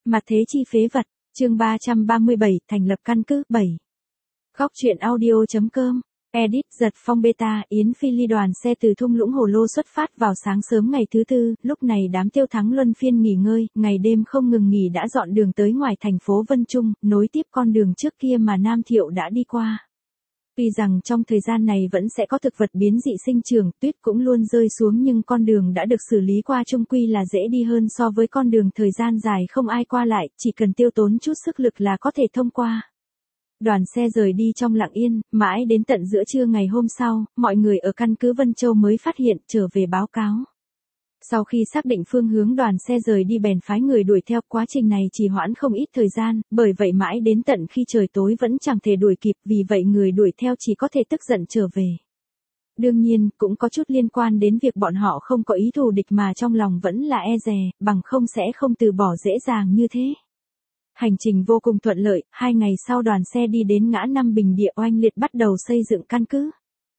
Mặt thế chi phế vật, chương 337, thành lập căn cứ, 7. Góc truyện audio.com, edit giật phong beta, Yến Phi ly đoàn xe từ thung lũng Hồ Lô xuất phát vào sáng sớm ngày thứ tư, lúc này đám Tiêu Thắng luân phiên nghỉ ngơi, ngày đêm không ngừng nghỉ đã dọn đường tới ngoài thành phố Vân Trung, nối tiếp con đường trước kia mà Nam Thiệu đã đi qua. Tuy rằng trong thời gian này vẫn sẽ có thực vật biến dị sinh trưởng, tuyết cũng luôn rơi xuống nhưng con đường đã được xử lý qua chung quy là dễ đi hơn so với con đường thời gian dài không ai qua lại, chỉ cần tiêu tốn chút sức lực là có thể thông qua. Đoàn xe rời đi trong lặng yên, mãi đến tận giữa trưa ngày hôm sau, mọi người ở căn cứ Vân Châu mới phát hiện trở về báo cáo. Sau khi xác định phương hướng đoàn xe rời đi bèn phái người đuổi theo, quá trình này trì hoãn không ít thời gian, bởi vậy mãi đến tận khi trời tối vẫn chẳng thể đuổi kịp, vì vậy người đuổi theo chỉ có thể tức giận trở về. Đương nhiên, cũng có chút liên quan đến việc bọn họ không có ý thù địch mà trong lòng vẫn là e dè, bằng không sẽ không từ bỏ dễ dàng như thế. Hành trình vô cùng thuận lợi, 2 ngày sau đoàn xe đi đến ngã năm Bình Địa oanh liệt bắt đầu xây dựng căn cứ.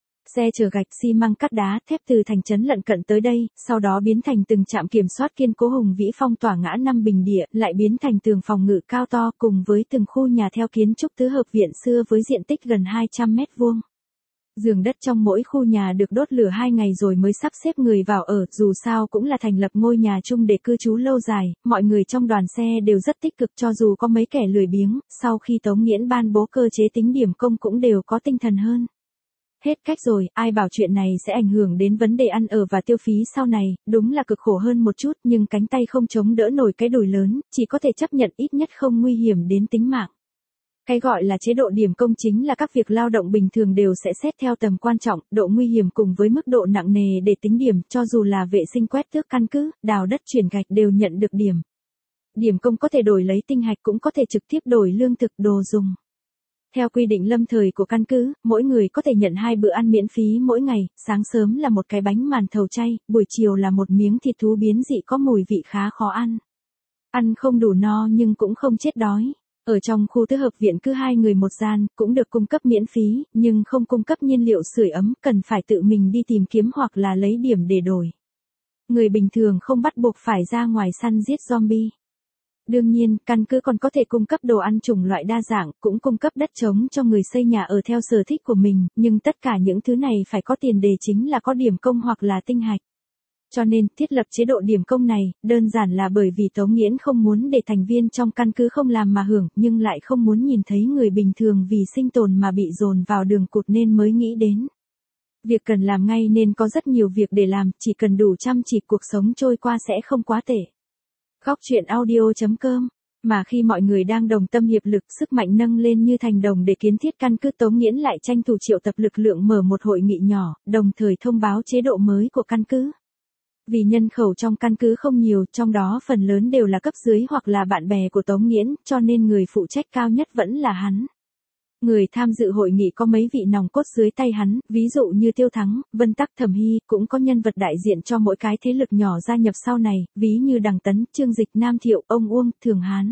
Xe chở gạch xi măng cắt đá thép từ thành trấn lân cận tới đây, sau đó biến thành từng trạm kiểm soát kiên cố hùng vĩ phong tỏa ngã năm Bình Địa, lại biến thành tường phòng ngự cao to cùng với từng khu nhà theo kiến trúc tứ hợp viện xưa với diện tích gần 200 mét vuông. Giường đất trong mỗi khu nhà được đốt lửa 2 ngày rồi mới sắp xếp người vào ở, dù sao cũng là thành lập ngôi nhà chung để cư trú lâu dài, mọi người trong đoàn xe đều rất tích cực cho dù có mấy kẻ lười biếng, sau khi Tống Nghiễn ban bố cơ chế tính điểm công cũng đều có tinh thần hơn. Hết cách rồi, ai bảo chuyện này sẽ ảnh hưởng đến vấn đề ăn ở và tiêu phí sau này, đúng là cực khổ hơn một chút nhưng cánh tay không chống đỡ nổi cái đùi lớn, chỉ có thể chấp nhận ít nhất không nguy hiểm đến tính mạng. Cái gọi là chế độ điểm công chính là các việc lao động bình thường đều sẽ xét theo tầm quan trọng, độ nguy hiểm cùng với mức độ nặng nề để tính điểm, cho dù là vệ sinh quét tước căn cứ, đào đất chuyển gạch đều nhận được điểm. Điểm công có thể đổi lấy tinh hạch cũng có thể trực tiếp đổi lương thực đồ dùng. Theo quy định lâm thời của căn cứ, mỗi người có thể nhận 2 bữa ăn miễn phí mỗi ngày, sáng sớm là một cái bánh màn thầu chay, buổi chiều là một miếng thịt thú biến dị có mùi vị khá khó ăn. Ăn không đủ no nhưng cũng không chết đói. Ở trong khu tứ hợp viện cứ 2 người một gian, cũng được cung cấp miễn phí, nhưng không cung cấp nhiên liệu sưởi ấm, cần phải tự mình đi tìm kiếm hoặc là lấy điểm để đổi. Người bình thường không bắt buộc phải ra ngoài săn giết zombie. Đương nhiên, căn cứ còn có thể cung cấp đồ ăn chủng loại đa dạng, cũng cung cấp đất trống cho người xây nhà ở theo sở thích của mình, nhưng tất cả những thứ này phải có tiền đề chính là có điểm công hoặc là tinh hạch. Cho nên, thiết lập chế độ điểm công này, đơn giản là bởi vì Tống Nghiễn không muốn để thành viên trong căn cứ không làm mà hưởng, nhưng lại không muốn nhìn thấy người bình thường vì sinh tồn mà bị dồn vào đường cụt nên mới nghĩ đến. Việc cần làm ngay nên có rất nhiều việc để làm, chỉ cần đủ chăm chỉ cuộc sống trôi qua sẽ không quá tệ. Góc truyện audio.com. Mà khi mọi người đang đồng tâm hiệp lực, sức mạnh nâng lên như thành đồng để kiến thiết căn cứ, Tống Nghiễn lại tranh thủ triệu tập lực lượng mở một hội nghị nhỏ, đồng thời thông báo chế độ mới của căn cứ. Vì nhân khẩu trong căn cứ không nhiều, trong đó phần lớn đều là cấp dưới hoặc là bạn bè của Tống Nghiễn, cho nên người phụ trách cao nhất vẫn là hắn. Người tham dự hội nghị có mấy vị nòng cốt dưới tay hắn, ví dụ như Tiêu Thắng, Vân Tắc, Thẩm Hy, cũng có nhân vật đại diện cho mỗi cái thế lực nhỏ gia nhập sau này, ví như Đằng Tấn, Trương Dịch, Nam Thiệu, ông Uông, Thường Hán.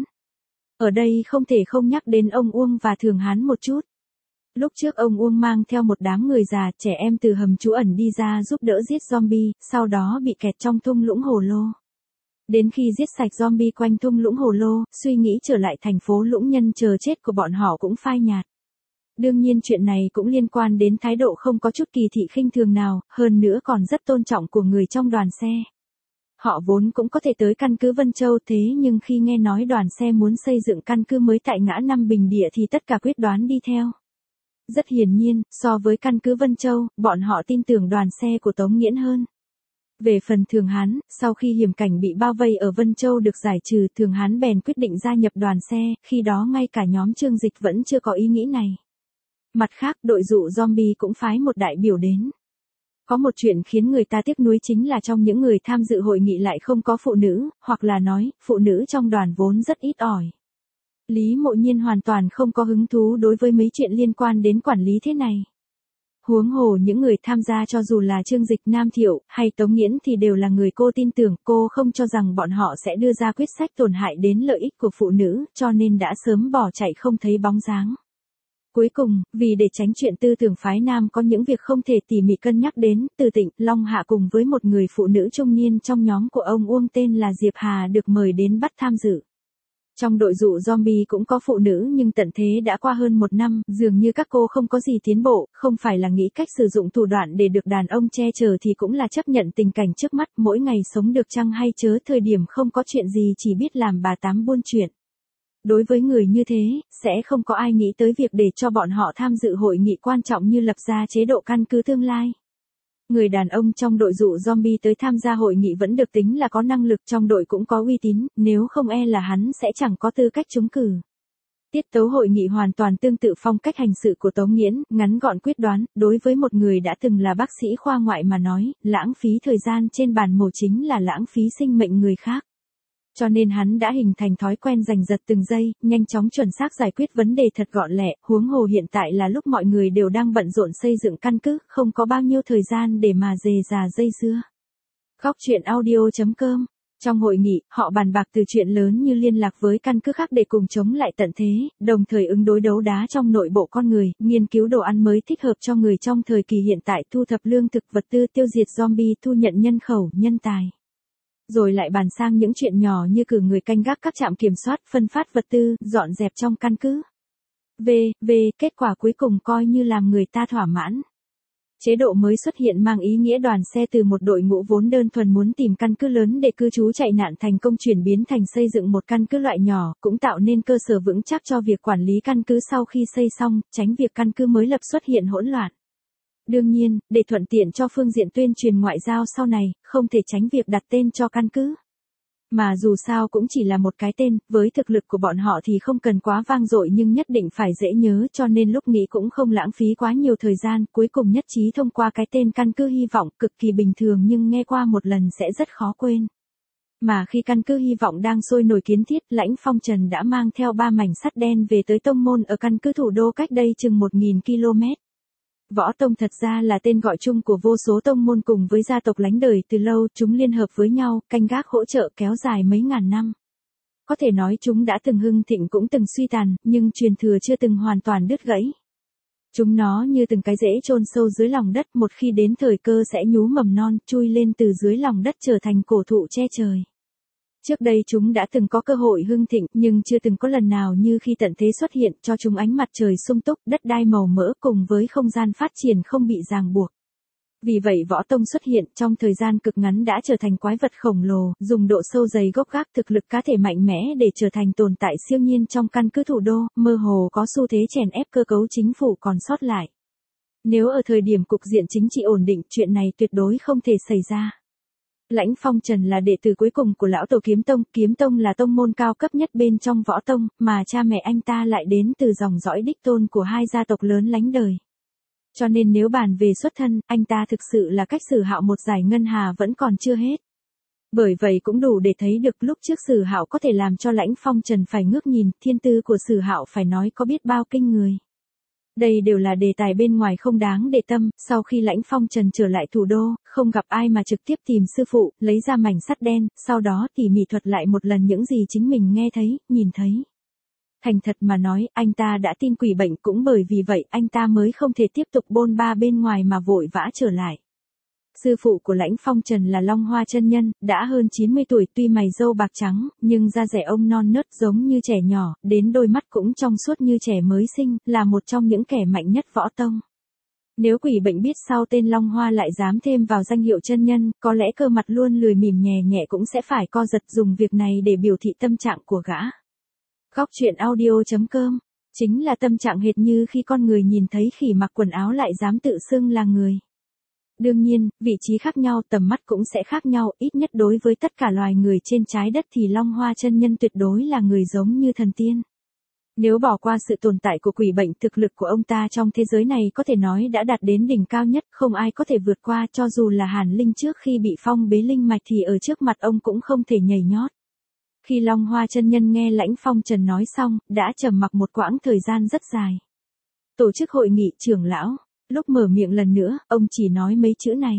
Ở đây không thể không nhắc đến ông Uông và Thường Hán một chút. Lúc trước ông Uông mang theo một đám người già, trẻ em từ hầm trú ẩn đi ra giúp đỡ giết zombie, sau đó bị kẹt trong thung lũng Hồ Lô. Đến khi giết sạch zombie quanh thung lũng Hồ Lô, suy nghĩ trở lại thành phố Lũng Nhân chờ chết của bọn họ cũng phai nhạt. Đương nhiên chuyện này cũng liên quan đến thái độ không có chút kỳ thị khinh thường nào, hơn nữa còn rất tôn trọng của người trong đoàn xe. Họ vốn cũng có thể tới căn cứ Vân Châu thế nhưng khi nghe nói đoàn xe muốn xây dựng căn cứ mới tại ngã năm Bình Địa thì tất cả quyết đoán đi theo. Rất hiển nhiên, so với căn cứ Vân Châu, bọn họ tin tưởng đoàn xe của Tống Nghiễn hơn. Về phần Thường Hán, sau khi hiểm cảnh bị bao vây ở Vân Châu được giải trừ, Thường Hán bèn quyết định gia nhập đoàn xe, khi đó ngay cả nhóm Trương Dịch vẫn chưa có ý nghĩ này. Mặt khác, đội dụ zombie cũng phái một đại biểu đến. Có một chuyện khiến người ta tiếc nuối chính là trong những người tham dự hội nghị lại không có phụ nữ, hoặc là nói, phụ nữ trong đoàn vốn rất ít ỏi. Lý Mộ Nhiên hoàn toàn không có hứng thú đối với mấy chuyện liên quan đến quản lý thế này. Huống hồ những người tham gia cho dù là Trương Dịch, Nam Thiệu, hay Tống Nghiễn thì đều là người cô tin tưởng, cô không cho rằng bọn họ sẽ đưa ra quyết sách tổn hại đến lợi ích của phụ nữ, cho nên đã sớm bỏ chạy không thấy bóng dáng. Cuối cùng, vì để tránh chuyện tư tưởng phái nam có những việc không thể tỉ mỉ cân nhắc đến, Từ Tịnh, Long Hạ cùng với một người phụ nữ trung niên trong nhóm của ông Uông tên là Diệp Hà được mời đến bắt tham dự. Trong đội dụ zombie cũng có phụ nữ nhưng tận thế đã qua hơn 1 năm, dường như các cô không có gì tiến bộ, không phải là nghĩ cách sử dụng thủ đoạn để được đàn ông che chở thì cũng là chấp nhận tình cảnh trước mắt, mỗi ngày sống được chăng hay chớ, thời điểm không có chuyện gì chỉ biết làm bà tám buôn chuyện. Đối với người như thế, sẽ không có ai nghĩ tới việc để cho bọn họ tham dự hội nghị quan trọng như lập ra chế độ căn cứ tương lai. Người đàn ông trong đội dụ zombie tới tham gia hội nghị vẫn được tính là có năng lực, trong đội cũng có uy tín, nếu không e là hắn sẽ chẳng có tư cách trúng cử. Tiết tấu hội nghị hoàn toàn tương tự phong cách hành sự của Tống Nghiễn, ngắn gọn quyết đoán, đối với một người đã từng là bác sĩ khoa ngoại mà nói, lãng phí thời gian trên bàn mổ chính là lãng phí sinh mệnh người khác. Cho nên hắn đã hình thành thói quen giành giật từng giây, nhanh chóng chuẩn xác giải quyết vấn đề thật gọn lẹ, huống hồ hiện tại là lúc mọi người đều đang bận rộn xây dựng căn cứ, không có bao nhiêu thời gian để mà dề già dây dưa. Góc truyện audio.com. Trong hội nghị, họ bàn bạc từ chuyện lớn như liên lạc với căn cứ khác để cùng chống lại tận thế, đồng thời ứng đối đấu đá trong nội bộ con người, nghiên cứu đồ ăn mới thích hợp cho người trong thời kỳ hiện tại, thu thập lương thực vật tư, tiêu diệt zombie, thu nhận nhân khẩu, nhân tài. Rồi lại bàn sang những chuyện nhỏ như cử người canh gác các trạm kiểm soát, phân phát vật tư, dọn dẹp trong căn cứ. Kết quả cuối cùng coi như làm người ta thỏa mãn. Chế độ mới xuất hiện mang ý nghĩa đoàn xe từ một đội ngũ vốn đơn thuần muốn tìm căn cứ lớn để cư trú chạy nạn thành công chuyển biến thành xây dựng một căn cứ loại nhỏ, cũng tạo nên cơ sở vững chắc cho việc quản lý căn cứ sau khi xây xong, tránh việc căn cứ mới lập xuất hiện hỗn loạn. Đương nhiên, để thuận tiện cho phương diện tuyên truyền ngoại giao sau này, không thể tránh việc đặt tên cho căn cứ. Mà dù sao cũng chỉ là một cái tên, với thực lực của bọn họ thì không cần quá vang dội nhưng nhất định phải dễ nhớ, cho nên lúc nghĩ cũng không lãng phí quá nhiều thời gian, cuối cùng nhất trí thông qua cái tên căn cứ hy vọng, cực kỳ bình thường nhưng nghe qua một lần sẽ rất khó quên. Mà khi căn cứ hy vọng đang sôi nổi kiến thiết, Lãnh Phong Trần đã mang theo 3 mảnh sắt đen về tới tông môn ở căn cứ thủ đô cách đây chừng 1000 km. Võ Tông thật ra là tên gọi chung của vô số tông môn cùng với gia tộc lánh đời từ lâu, chúng liên hợp với nhau, canh gác hỗ trợ kéo dài mấy ngàn năm. Có thể nói chúng đã từng hưng thịnh cũng từng suy tàn, nhưng truyền thừa chưa từng hoàn toàn đứt gãy. Chúng nó như từng cái rễ chôn sâu dưới lòng đất, một khi đến thời cơ sẽ nhú mầm non, chui lên từ dưới lòng đất trở thành cổ thụ che trời. Trước đây chúng đã từng có cơ hội hưng thịnh, nhưng chưa từng có lần nào như khi tận thế xuất hiện, cho chúng ánh mặt trời sung túc, đất đai màu mỡ cùng với không gian phát triển không bị ràng buộc. Vì vậy Võ Tông xuất hiện trong thời gian cực ngắn đã trở thành quái vật khổng lồ, dùng độ sâu dày gốc gác, thực lực cá thể mạnh mẽ để trở thành tồn tại siêu nhiên trong căn cứ thủ đô, mơ hồ có xu thế chèn ép cơ cấu chính phủ còn sót lại. Nếu ở thời điểm cục diện chính trị ổn định, chuyện này tuyệt đối không thể xảy ra. Lãnh Phong Trần là đệ tử cuối cùng của lão tổ Kiếm Tông là tông môn cao cấp nhất bên trong Võ Tông, mà cha mẹ anh ta lại đến từ dòng dõi đích tôn của hai gia tộc lớn lánh đời. Cho nên nếu bàn về xuất thân, anh ta thực sự là cách Sử Hạo một giải ngân hà vẫn còn chưa hết. Bởi vậy cũng đủ để thấy được lúc trước Sử Hạo có thể làm cho Lãnh Phong Trần phải ngước nhìn, thiên tư của Sử Hạo phải nói có biết bao kinh người. Đây đều là đề tài bên ngoài không đáng để tâm, sau khi Lãnh Phong Trần trở lại thủ đô, không gặp ai mà trực tiếp tìm sư phụ, lấy ra mảnh sắt đen, sau đó tỉ mỉ thuật lại một lần những gì chính mình nghe thấy, nhìn thấy. Thành thật mà nói, anh ta đã tin quỷ bệnh, cũng bởi vì vậy anh ta mới không thể tiếp tục bôn ba bên ngoài mà vội vã trở lại. Sư phụ của Lãnh Phong Trần là Long Hoa chân nhân, đã hơn 90 tuổi, tuy mày râu bạc trắng, nhưng da dẻ ông non nớt giống như trẻ nhỏ, đến đôi mắt cũng trong suốt như trẻ mới sinh, là một trong những kẻ mạnh nhất Võ Tông. Nếu quỷ bệnh biết sau tên Long Hoa lại dám thêm vào danh hiệu chân nhân, có lẽ cơ mặt luôn lười mỉm nhẹ nhẹ cũng sẽ phải co giật, dùng việc này để biểu thị tâm trạng của gã. Góc truyện audio.com. Chính là tâm trạng hệt như khi con người nhìn thấy khỉ mặc quần áo lại dám tự xưng là người. Đương nhiên, vị trí khác nhau, tầm mắt cũng sẽ khác nhau, ít nhất đối với tất cả loài người trên trái đất thì Long Hoa chân nhân tuyệt đối là người giống như thần tiên. Nếu bỏ qua sự tồn tại của quỷ bệnh, thực lực của ông ta trong thế giới này có thể nói đã đạt đến đỉnh cao nhất, không ai có thể vượt qua, cho dù là Hàn Linh trước khi bị phong bế linh mạch thì ở trước mặt ông cũng không thể nhảy nhót. Khi Long Hoa chân nhân nghe Lãnh Phong Trần nói xong, đã trầm mặc một quãng thời gian rất dài. Tổ chức hội nghị trưởng lão, lúc mở miệng lần nữa, ông chỉ nói mấy chữ này.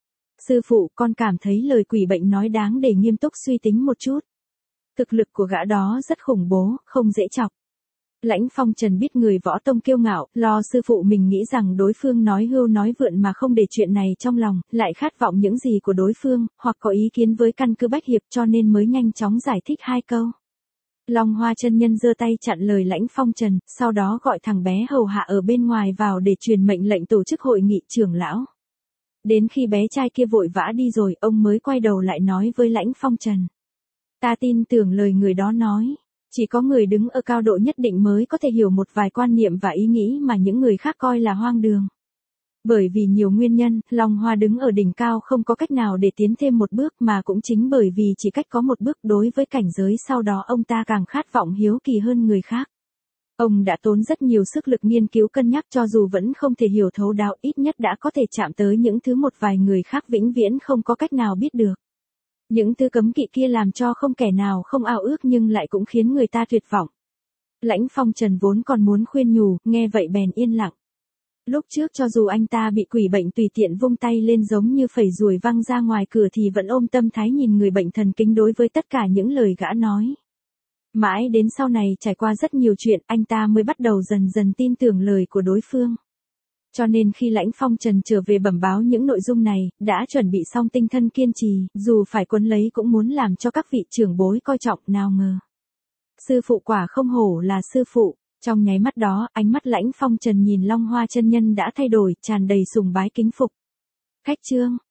Sư phụ, con cảm thấy lời quỷ bệnh nói đáng để nghiêm túc suy tính một chút. Thực lực của gã đó rất khủng bố, không dễ chọc. Lãnh Phong Trần biết người Võ Tông kiêu ngạo, lo sư phụ mình nghĩ rằng đối phương nói hưu nói vượn mà không để chuyện này trong lòng, lại khát vọng những gì của đối phương, hoặc có ý kiến với căn cứ Bách Hiệp, cho nên mới nhanh chóng giải thích 2 câu. Long Hoa chân nhân giơ tay chặn lời Lãnh Phong Trần, sau đó gọi thằng bé hầu hạ ở bên ngoài vào để truyền mệnh lệnh tổ chức hội nghị trưởng lão. Đến khi bé trai kia vội vã đi rồi, ông mới quay đầu lại nói với Lãnh Phong Trần. Ta tin tưởng lời người đó nói. Chỉ có người đứng ở cao độ nhất định mới có thể hiểu một vài quan niệm và ý nghĩ mà những người khác coi là hoang đường. Bởi vì nhiều nguyên nhân, Long Hoa đứng ở đỉnh cao không có cách nào để tiến thêm một bước, mà cũng chính bởi vì chỉ cách có một bước đối với cảnh giới sau đó ông ta càng khát vọng hiếu kỳ hơn người khác. Ông đã tốn rất nhiều sức lực nghiên cứu cân nhắc, cho dù vẫn không thể hiểu thấu đáo, ít nhất đã có thể chạm tới những thứ một vài người khác vĩnh viễn không có cách nào biết được. Những thứ cấm kỵ kia làm cho không kẻ nào không ao ước, nhưng lại cũng khiến người ta tuyệt vọng. Lãnh Phong Trần vốn còn muốn khuyên nhủ, nghe vậy bèn yên lặng. Lúc trước cho dù anh ta bị quỷ bệnh tùy tiện vung tay lên giống như phẩy ruồi văng ra ngoài cửa thì vẫn ôm tâm thái nhìn người bệnh thần kinh đối với tất cả những lời gã nói. Mãi đến sau này trải qua rất nhiều chuyện, anh ta mới bắt đầu dần dần tin tưởng lời của đối phương. Cho nên khi Lãnh Phong Trần trở về bẩm báo những nội dung này, đã chuẩn bị xong tinh thần kiên trì, dù phải quấn lấy cũng muốn làm cho các vị trưởng bối coi trọng, nào ngờ. Sư phụ quả không hổ là sư phụ. Trong nháy mắt đó, ánh mắt Lãnh Phong Trần nhìn Long Hoa chân nhân đã thay đổi, tràn đầy sùng bái kính phục. Khách trương,